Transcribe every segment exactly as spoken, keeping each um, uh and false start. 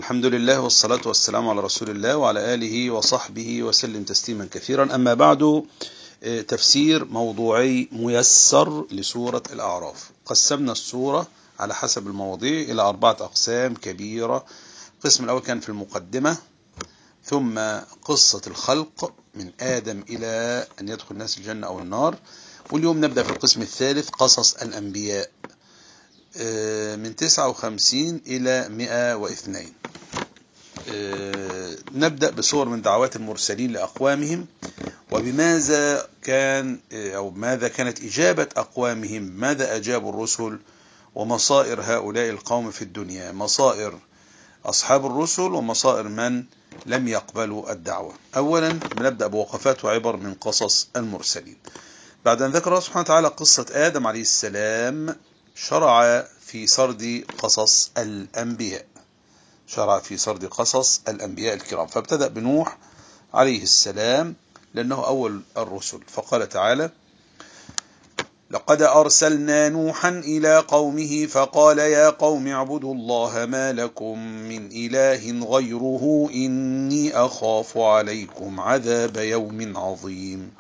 الحمد لله والصلاة والسلام على رسول الله وعلى آله وصحبه وسلم تسليما كثيرا. أما بعد، تفسير موضوعي ميسر لسورة الأعراف. قسمنا السورة على حسب المواضيع إلى أربعة أقسام كبيرة. القسم الأول كان في المقدمة، ثم قصة الخلق من آدم إلى أن يدخل الناس الجنة أو النار، واليوم نبدأ في القسم الثالث قصص الأنبياء من تسعة وخمسين إلى مئة واثنين. نبدأ بصور من دعوات المرسلين لأقوامهم، وبماذا كان أو ماذا كانت إجابة أقوامهم، ماذا أجابوا الرسل، ومصائر هؤلاء القوم في الدنيا، مصائر أصحاب الرسل ومصائر من لم يقبلوا الدعوة. أولا نبدأ بوقفات وعبر من قصص المرسلين. بعد أن ذكر الله سبحانه وتعالى قصة آدم عليه السلام، شرع في سرد قصص الأنبياء شرع في سرد قصص الأنبياء الكرام. فابتدأ بنوح عليه السلام لأنه أول الرسل، فقال تعالى: لقد أرسلنا نوحا إلى قومه فقال يا قوم اعبدوا الله ما لكم من إله غيره إني أخاف عليكم عذاب يوم عظيم.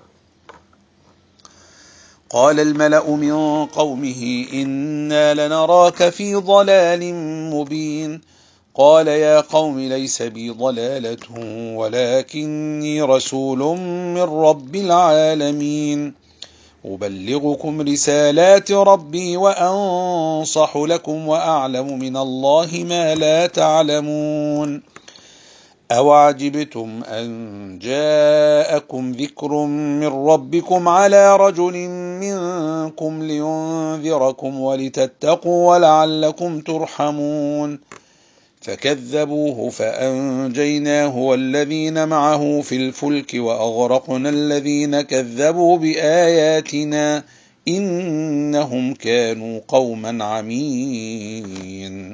قال الملأ من قومه إنا لنراك في ضلال مبين. قال يا قوم ليس بي ضلالة ولكني رسول من رب العالمين أبلغكم رسالات ربي وأنصح لكم وأعلم من الله ما لا تعلمون. أوعجبتم أن جاءكم ذكر من ربكم على رجل منكم لينذركم ولتتقوا ولعلكم ترحمون. فكذبوه فأنجيناه والذين معه في الفلك وأغرقنا الذين كذبوا بآياتنا إنهم كانوا قوما عمين.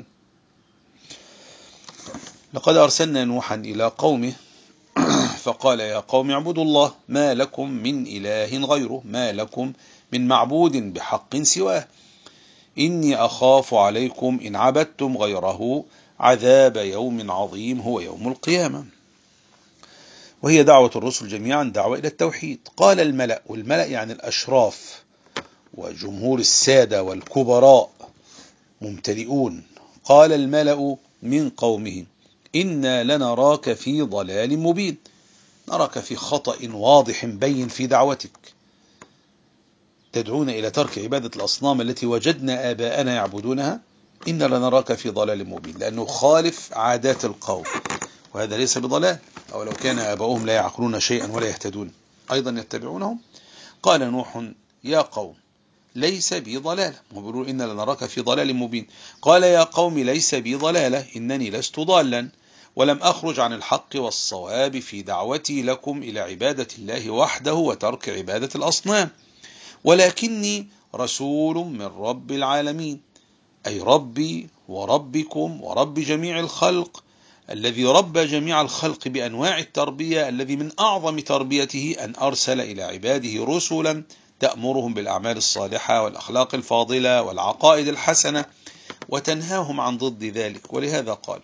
لقد أرسلنا نوحا إلى قومه فقال يا قوم اعبدوا الله ما لكم من إله غيره، ما لكم من معبود بحق سواه، إني أخاف عليكم إن عبدتم غيره عذاب يوم عظيم هو يوم القيامة. وهي دعوة الرسل جميعا دعوة إلى التوحيد. قال الملأ، والملأ يعني الأشراف وجمهور السادة والكبراء ممتلئون. قال الملأ من قومه إنا لنراك في ضلال مبين، نراك في خطأ واضح بين في دعوتك، تدعون إلى ترك عبادة الأصنام التي وجدنا آباءنا يعبدونها. إنا لنراك في ضلال مبين، لأنه خالف عادات القوم، وهذا ليس بضلال. أو لو كان آباؤهم لا يعقلون شيئا ولا يهتدون أيضا يتبعونهم. قال نوح يا قوم ليس بي ضلالة، وبيقولوا إنا لنراك في ضلال مبين. قال يا قوم ليس بي ضلالة، إنني لست ضالا ولم أخرج عن الحق والصواب في دعوتي لكم إلى عبادة الله وحده وترك عبادة الأصنام، ولكني رسول من رب العالمين، أي ربي وربكم ورب جميع الخلق، الذي ربى جميع الخلق بأنواع التربية، الذي من أعظم تربيته أن أرسل إلى عباده رسلا تأمرهم بالأعمال الصالحة والأخلاق الفاضلة والعقائد الحسنة وتنهاهم عن ضد ذلك. ولهذا قال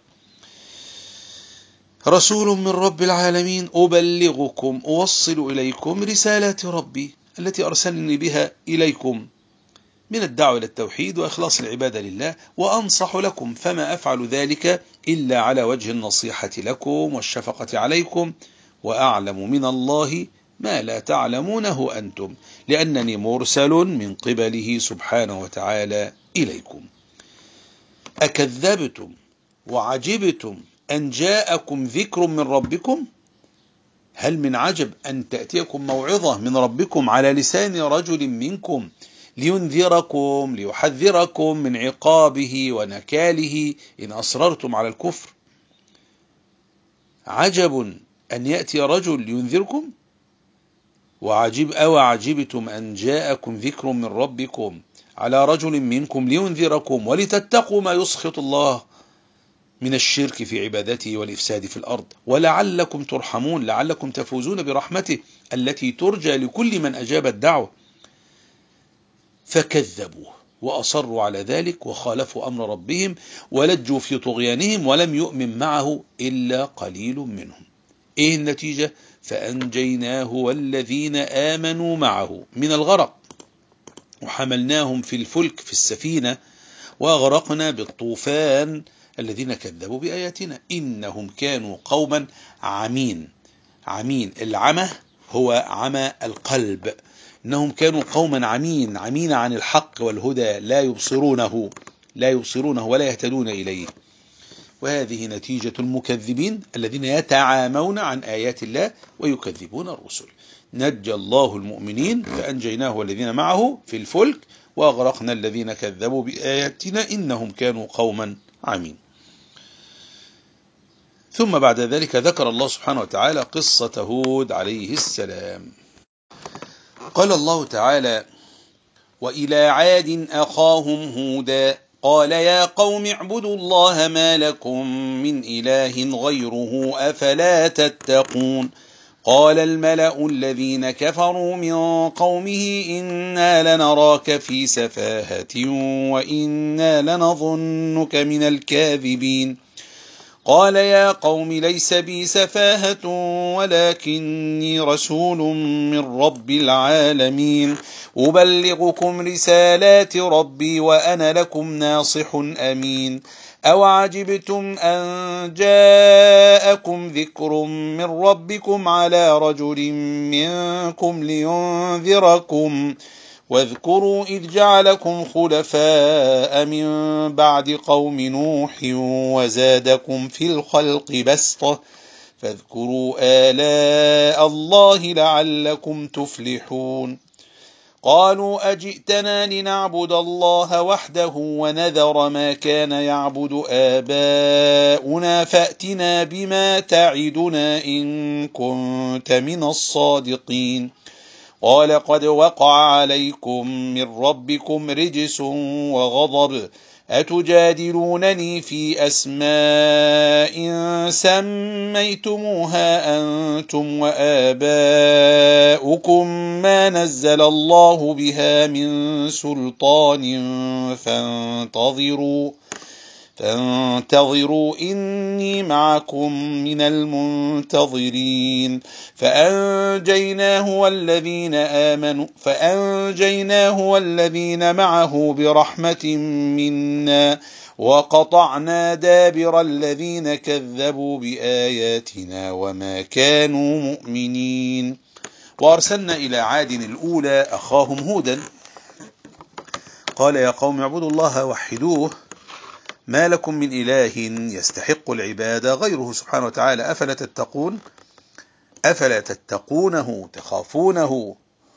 رسول من رب العالمين أبلغكم، أوصل إليكم رسالات ربي التي أرسلني بها إليكم من الدعوة إلى التوحيد وإخلاص العبادة لله، وأنصح لكم، فما أفعل ذلك إلا على وجه النصيحة لكم والشفقة عليكم، وأعلم من الله ما لا تعلمونه أنتم، لأنني مرسل من قبله سبحانه وتعالى إليكم. أكذبتم وعجبتم أن جاءكم ذكر من ربكم؟ هل من عجب أن تأتيكم موعظة من ربكم على لسان رجل منكم لينذركم ليحذركم من عقابه ونكاله إن أصررتم على الكفر؟ عجب أن يأتي رجل لينذركم. وعجب أو عجبتم أن جاءكم ذكر من ربكم على رجل منكم لينذركم ولتتقوا ما يسخط الله من الشرك في عبادته والإفساد في الأرض ولعلكم ترحمون، لعلكم تفوزون برحمته التي ترجى لكل من أجاب الدعوة. فكذبوه وأصروا على ذلك وخالفوا أمر ربهم ولجوا في طغيانهم ولم يؤمن معه إلا قليل منهم. إيه النتيجة؟ فأنجيناه والذين آمنوا معه من الغرق وحملناهم في الفلك في السفينة وأغرقنا بالطوفان الذين كذبوا بآياتنا إنهم كانوا قوما عمين. عمين، العمى هو عمى القلب. إنهم كانوا قوما عمين، عمين عن الحق والهدى، لا يبصرونه لا يبصرونه ولا يهتدون إليه. وهذه نتيجة المكذبين الذين يتعامون عن آيات الله ويكذبون الرسل. نجى الله المؤمنين فأنجيناه والذين معه في الفلك وأغرقنا الذين كذبوا بآياتنا إنهم كانوا قوما عمين. ثم بعد ذلك ذكر الله سبحانه وتعالى قصة هود عليه السلام. قال الله تعالى: وإلى عاد أخاهم هودا قال يا قوم اعبدوا الله ما لكم من إله غيره أفلا تتقون. قال الملأ الذين كفروا من قومه إنا لنراك في سفاهة وإنا لنظنك من الكاذبين. قال يا قوم ليس بي سفاهة ولكني رسول من رب العالمين أبلغكم رسالات ربي وأنا لكم ناصح أمين. أوعجبتم أن جاءكم ذكر من ربكم على رجل منكم لينذركم واذكروا إذ جعلكم خلفاء من بعد قوم نوح وزادكم في الخلق بسطة فاذكروا آلاء الله لعلكم تفلحون. قالوا أجئتنا لنعبد الله وحده ونذر ما كان يعبد آباؤنا فأتنا بما تعدنا إن كنت من الصادقين. قال قد وقع عليكم من ربكم رجس وغضب أتجادلونني في أسماء سميتموها أنتم وآباؤكم ما نزل الله بها من سلطان فانتظروا فانتظروا إني معكم من المنتظرين. فأنجيناه والذين آمنوا فأنجيناه والذين معه برحمة منا وقطعنا دابر الذين كذبوا بآياتنا وما كانوا مؤمنين. وأرسلنا إلى عاد الأولى أخاهم هودا قال يا قوم اعبدوا الله وحدوه ما لكم من إله يستحق العبادة غيره سبحانه وتعالى أفلا تتقون أفلا تتقونه تخافونه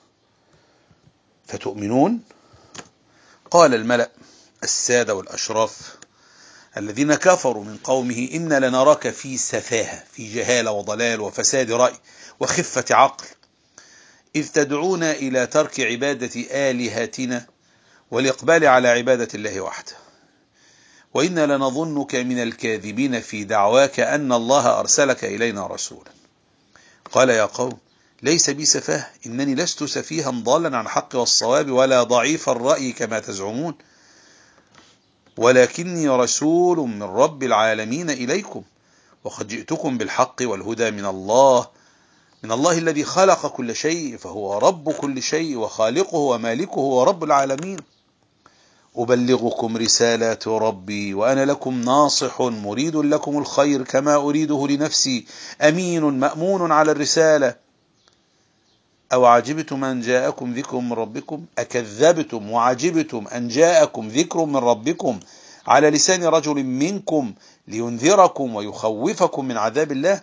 فتؤمنون. قال الملأ السادة والأشراف الذين كفروا من قومه إنا لنراك في سفاهة، في جهالة وضلال وفساد رأي وخفة عقل، إذ تدعونا إلى ترك عبادة آلهتنا والإقبال على عبادة الله وحده، وإنا لنظنك من الكاذبين في دعواك أن الله أرسلك إلينا رسولا. قال يا قوم ليس بي سفاه، إنني لست سفيها ضالا عن الحق والصواب ولا ضعيف الرأي كما تزعمون، ولكني رسول من رب العالمين إليكم وقد جئتكم بالحق والهدى من الله من الله الذي خلق كل شيء فهو رب كل شيء وخالقه ومالكه ورب العالمين. أبلغكم رسالات ربي وأنا لكم ناصح مريد لكم الخير كما أريده لنفسي أمين مأمون على الرسالة. أو عجبتم أن جاءكم ذكر من ربكم أكذبتم وعجبتم أن جاءكم ذكر من ربكم على لسان رجل منكم لينذركم ويخوفكم من عذاب الله.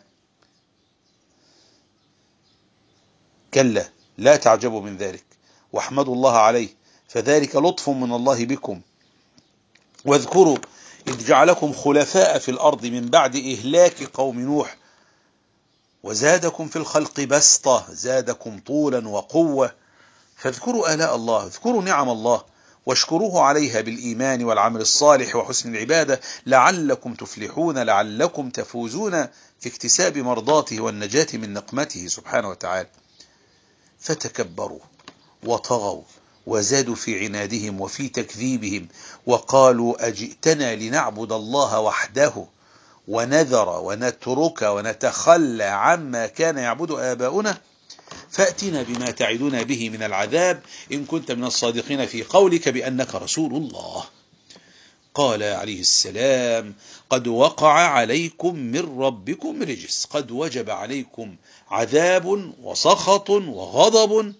كلا لا تعجبوا من ذلك واحمدوا الله عليه فذلك لطف من الله بكم. واذكروا إذ جعلكم خلفاء في الأرض من بعد إهلاك قوم نوح وزادكم في الخلق بسطة، زادكم طولا وقوة. فاذكروا آلاء الله، اذكروا نعم الله واشكروه عليها بالإيمان والعمل الصالح وحسن العبادة لعلكم تفلحون، لعلكم تفوزون في اكتساب مرضاته والنجاة من نقمته سبحانه وتعالى. فتكبروا وطغوا وزادوا في عنادهم وفي تكذيبهم وقالوا أجئتنا لنعبد الله وحده ونذر ونترك ونتخلى عما كان يعبد آباؤنا فأتنا بما تعدنا به من العذاب إن كنت من الصادقين في قولك بأنك رسول الله. قال عليه السلام قد وقع عليكم من ربكم رجس، قد وجب عليكم عذاب وسخط وغضب،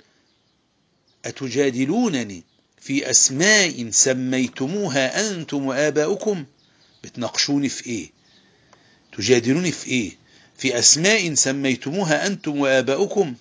أتجادلونني في أسماء سميتموها أنتم وآباؤكم. بتناقشوني في إيه؟ تجادلوني في إيه؟ في أسماء سميتموها أنتم وآباؤكم.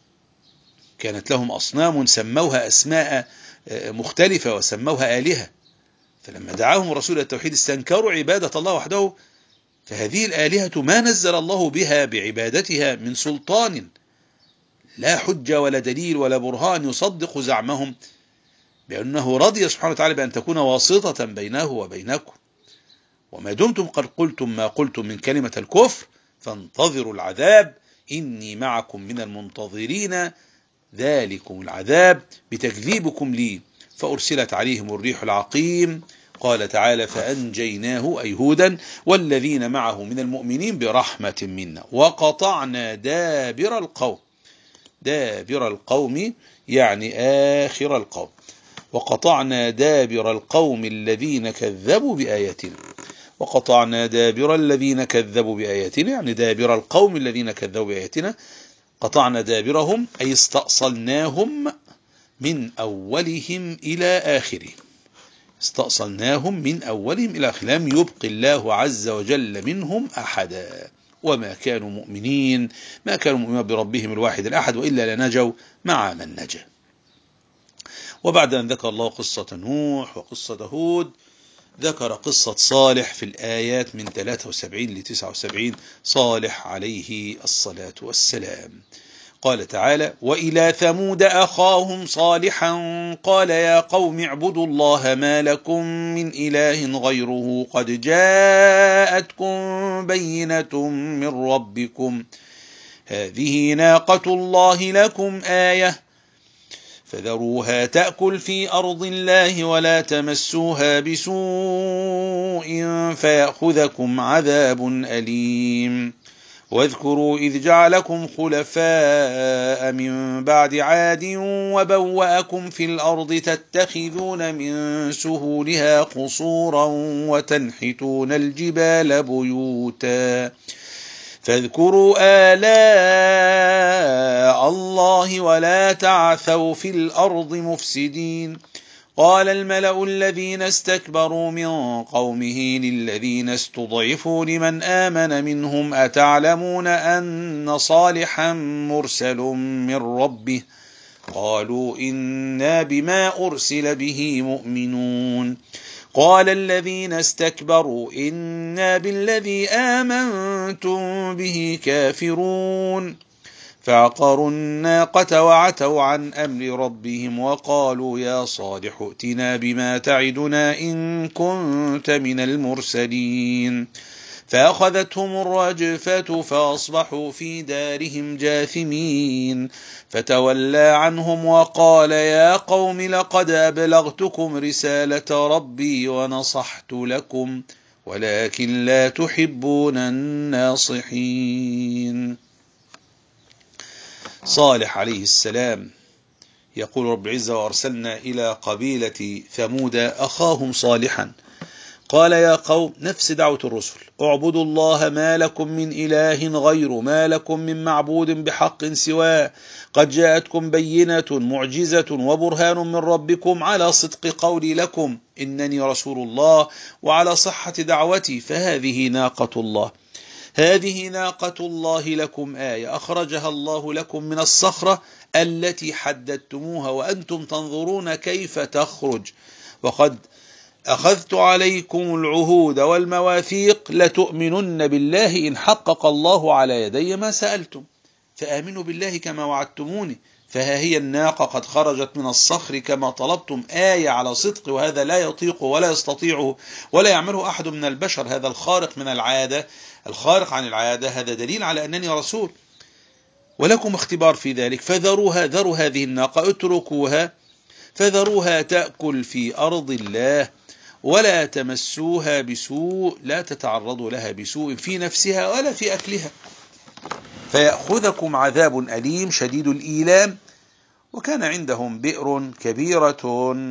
كانت لهم أصنام سموها أسماء مختلفة وسموها آلهة، فلما دعاهم رسول التوحيد استنكروا عبادة الله وحده، فهذه الآلهة ما نزل الله بها بعبادتها من سلطان، لا حجة ولا دليل ولا برهان يصدق زعمهم بأنه رضي سبحانه وتعالى بأن تكون واسطة بينه وبينكم. وما دمتم قد قلتم ما قلتم من كلمة الكفر فانتظروا العذاب إني معكم من المنتظرين، ذلكم العذاب بتكذيبكم لي. فأرسلت عليهم الريح العقيم. قال تعالى فأنجيناه أي هودا والذين معه من المؤمنين برحمة منا وقطعنا دابر القوم. دابر القوم يعني آخر القوم. وقطعنا دابر القوم الذين كذبوا بآياتنا. وقطعنا دابر الذين كذبوا بآياتنا يعني دابر القوم الذين كذبوا بآياتنا. قطعنا دابرهم أي استأصلناهم من أولهم إلى آخرهم. استأصلناهم من أولهم إلى آخرهم، لم يبق الله عز وجل منهم أحدا، وما كانوا مؤمنين، ما كانوا مؤمنين بربهم الواحد الأحد، وإلا لنجوا مع من نجا. وبعد أن ذكر الله قصة نوح وقصة هود ذكر قصة صالح في الآيات من ثلاثة وسبعين ل تسعة وسبعين، صالح عليه الصلاة والسلام. قال تعالى وإلى ثمود أخاهم صالحا قال يا قوم اعبدوا الله ما لكم من إله غيره قد جاءتكم بينة من ربكم هذه ناقة الله لكم آية فذروها تأكل في أرض الله ولا تمسوها بسوء فيأخذكم عذاب أليم واذكروا إذ جعلكم خلفاء من بعد عاد وبوأكم في الأرض تتخذون من سهولها قصورا وتنحتون الجبال بيوتا فاذكروا آلاء الله ولا تعثوا في الأرض مفسدين. قال الملأ الذين استكبروا من قومه للذين استضعفوا لمن آمن منهم أتعلمون أن صالحا مرسل من ربه قالوا إنا بما أرسل به مؤمنون. قال الذين استكبروا إنا بالذي آمنتم به كافرون فعقروا الناقة وعتوا عن أمر ربهم وقالوا يا صالح ائتنا بما تعدنا إن كنت من المرسلين فأخذتهم الرجفة فأصبحوا في دارهم جاثمين فتولى عنهم وقال يا قوم لقد أبلغتكم رسالة ربي ونصحت لكم ولكن لا تحبون الناصحين. صالح عليه السلام يقول رب العزة وأرسلنا إلى قبيلة ثمود أخاهم صالحا قال يا قوم نفس دعوة الرسل اعبدوا الله ما لكم من إله غير ما لكم من معبود بحق سواه قد جاءتكم بينة معجزة وبرهان من ربكم على صدق قولي لكم إنني رسول الله وعلى صحة دعوتي فهذه ناقة الله هذه ناقة الله لكم آية أخرجها الله لكم من الصخرة التي حددتموها وأنتم تنظرون كيف تخرج وقد أخذت عليكم العهود والمواثيق لتؤمنن بالله إن حقق الله على يدي ما سألتم فآمنوا بالله كما وعدتموني فها هي الناقة قد خرجت من الصخر كما طلبتم آية على صدق وهذا لا يطيق ولا يستطيعه ولا يعمله أحد من البشر هذا الخارق من العادة الخارق عن العادة هذا دليل على أنني رسول ولكم اختبار في ذلك فذروها ذروا هذه الناقة اتركوها فذروها تأكل في أرض الله ولا تمسوها بسوء، لا تتعرضوا لها بسوء في نفسها ولا في أكلها فيأخذكم عذاب أليم شديد الإيلام. وكان عندهم بئر كبيرة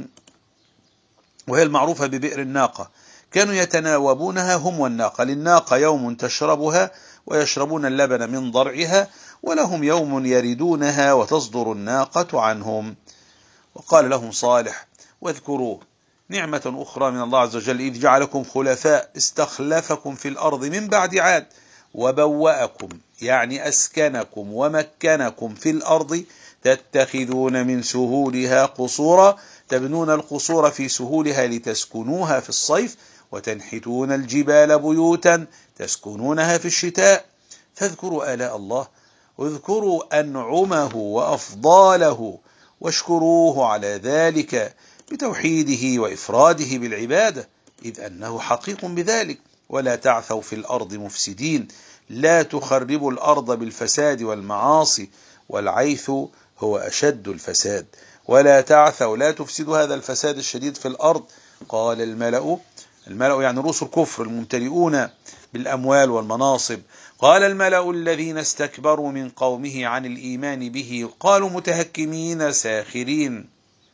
وهي المعروفة ببئر الناقة، كانوا يتناوبونها هم والناقة، للناقة يوم تشربها ويشربون اللبن من ضرعها، ولهم يوم يردونها وتصدر الناقة عنهم. وقال لهم صالح: واذكروا نعمة أخرى من الله عز وجل إذ جعلكم خلفاء، استخلفكم في الأرض من بعد عاد وبوأكم، يعني أسكنكم ومكنكم في الأرض، تتخذون من سهولها قصورا، تبنون القصور في سهولها لتسكنوها في الصيف، وتنحتون الجبال بيوتا تسكنونها في الشتاء. فاذكروا آلاء الله واذكروا أنعمه وأفضاله واشكروه على ذلك بتوحيده وإفراده بالعبادة، إذ أنه حقيق بذلك. ولا تعثوا في الأرض مفسدين، لا تخربوا الأرض بالفساد والمعاصي، والعيث هو أشد الفساد. ولا تعثوا، لا تفسدوا هذا الفساد الشديد في الأرض. قال الملأ، الملأ يعني رؤوس الكفر الممتلئون بالأموال والمناصب، قال الملأ الذين استكبروا من قومه عن الإيمان به، قالوا متهكمين ساخرين،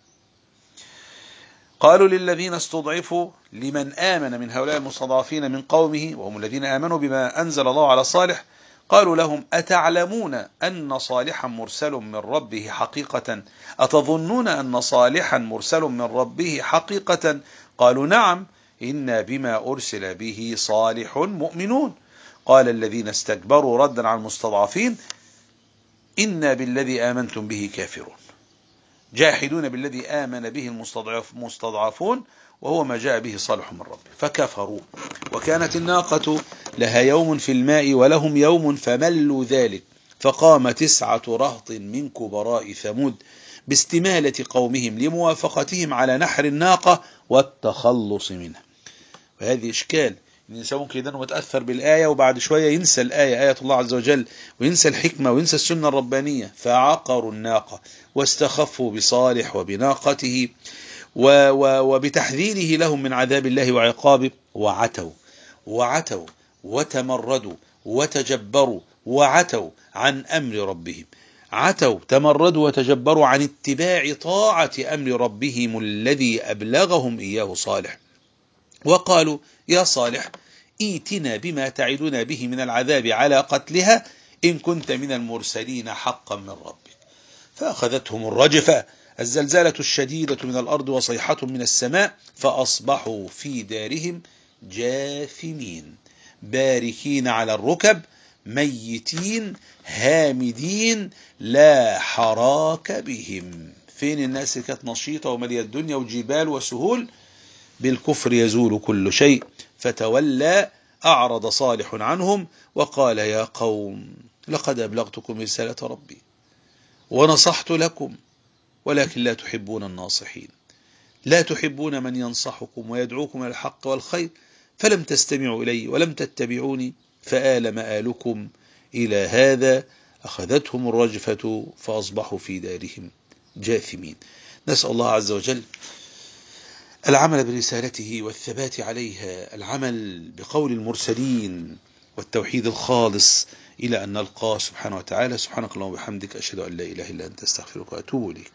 قالوا للذين استضعفوا لمن آمن من هؤلاء المستضعفين من قومه وهم الذين آمنوا بما أنزل الله على صالح، قالوا لهم: أتعلمون أن صالحا مرسل من ربه حقيقة؟ أتظنون أن صالحا مرسل من ربه حقيقة؟ قالوا: نعم، إنا بما أرسل به صالح مؤمنون. قال الذين استكبروا ردا على المستضعفين: إنا بالذي آمنتم به كافرون، جاحدون بالذي آمن به المستضعفون وهو ما جاء به صالح من ربه فكفروا. وكانت الناقة لها يوم في الماء ولهم يوم فملوا ذلك، فقام تسعة رهط من كبراء ثمود باستمالة قومهم لموافقتهم على نحر الناقة والتخلص منها. وهذه إشكال، الإنسان ممكن يدنه متأثر بالآية وبعد شوية ينسى الآية، آية الله عز وجل، وينسى الحكمة وينسى السنة الربانية. فعقروا الناقة واستخفوا بصالح وبناقته وبتحذيره لهم من عذاب الله وعقابه، وعتوا وعتوا وتمردوا وتجبروا وعتوا عن أمر ربهم، عتوا تمردوا وتجبروا عن اتباع طاعة أمر ربهم الذي أبلغهم إياه صالح، وقالوا: يا صالح ائتنا بما تعدنا به من العذاب على قتلها إن كنت من المرسلين حقا من ربك. فأخذتهم الرجفة، الزلزلة الشديدة من الأرض وصيحة من السماء، فأصبحوا في دارهم جاثمين باركين على الركب ميتين هامدين لا حراك بهم. فين الناس كانت نشيطة ومليئة الدنيا وجبال وسهول؟ بالكفر يزول كل شيء. فتولى أعرض صالح عنهم وقال: يا قوم لقد أبلغتكم رسالة ربي ونصحت لكم ولكن لا تحبون الناصحين، لا تحبون من ينصحكم ويدعوكم إلى الحق والخير، فلم تستمعوا إلي ولم تتبعوني فآل مآلكم إلى هذا. أخذتهم الرجفة فأصبحوا في دارهم جاثمين. نسأل الله عز وجل العمل برسالته والثبات عليها، العمل بقول المرسلين والتوحيد الخالص إلى أن نلقاه سبحانه وتعالى. سبحانك اللهم وبحمدك، أشهد أن لا إله إلا أنت، أستغفرك وأتوب إليك.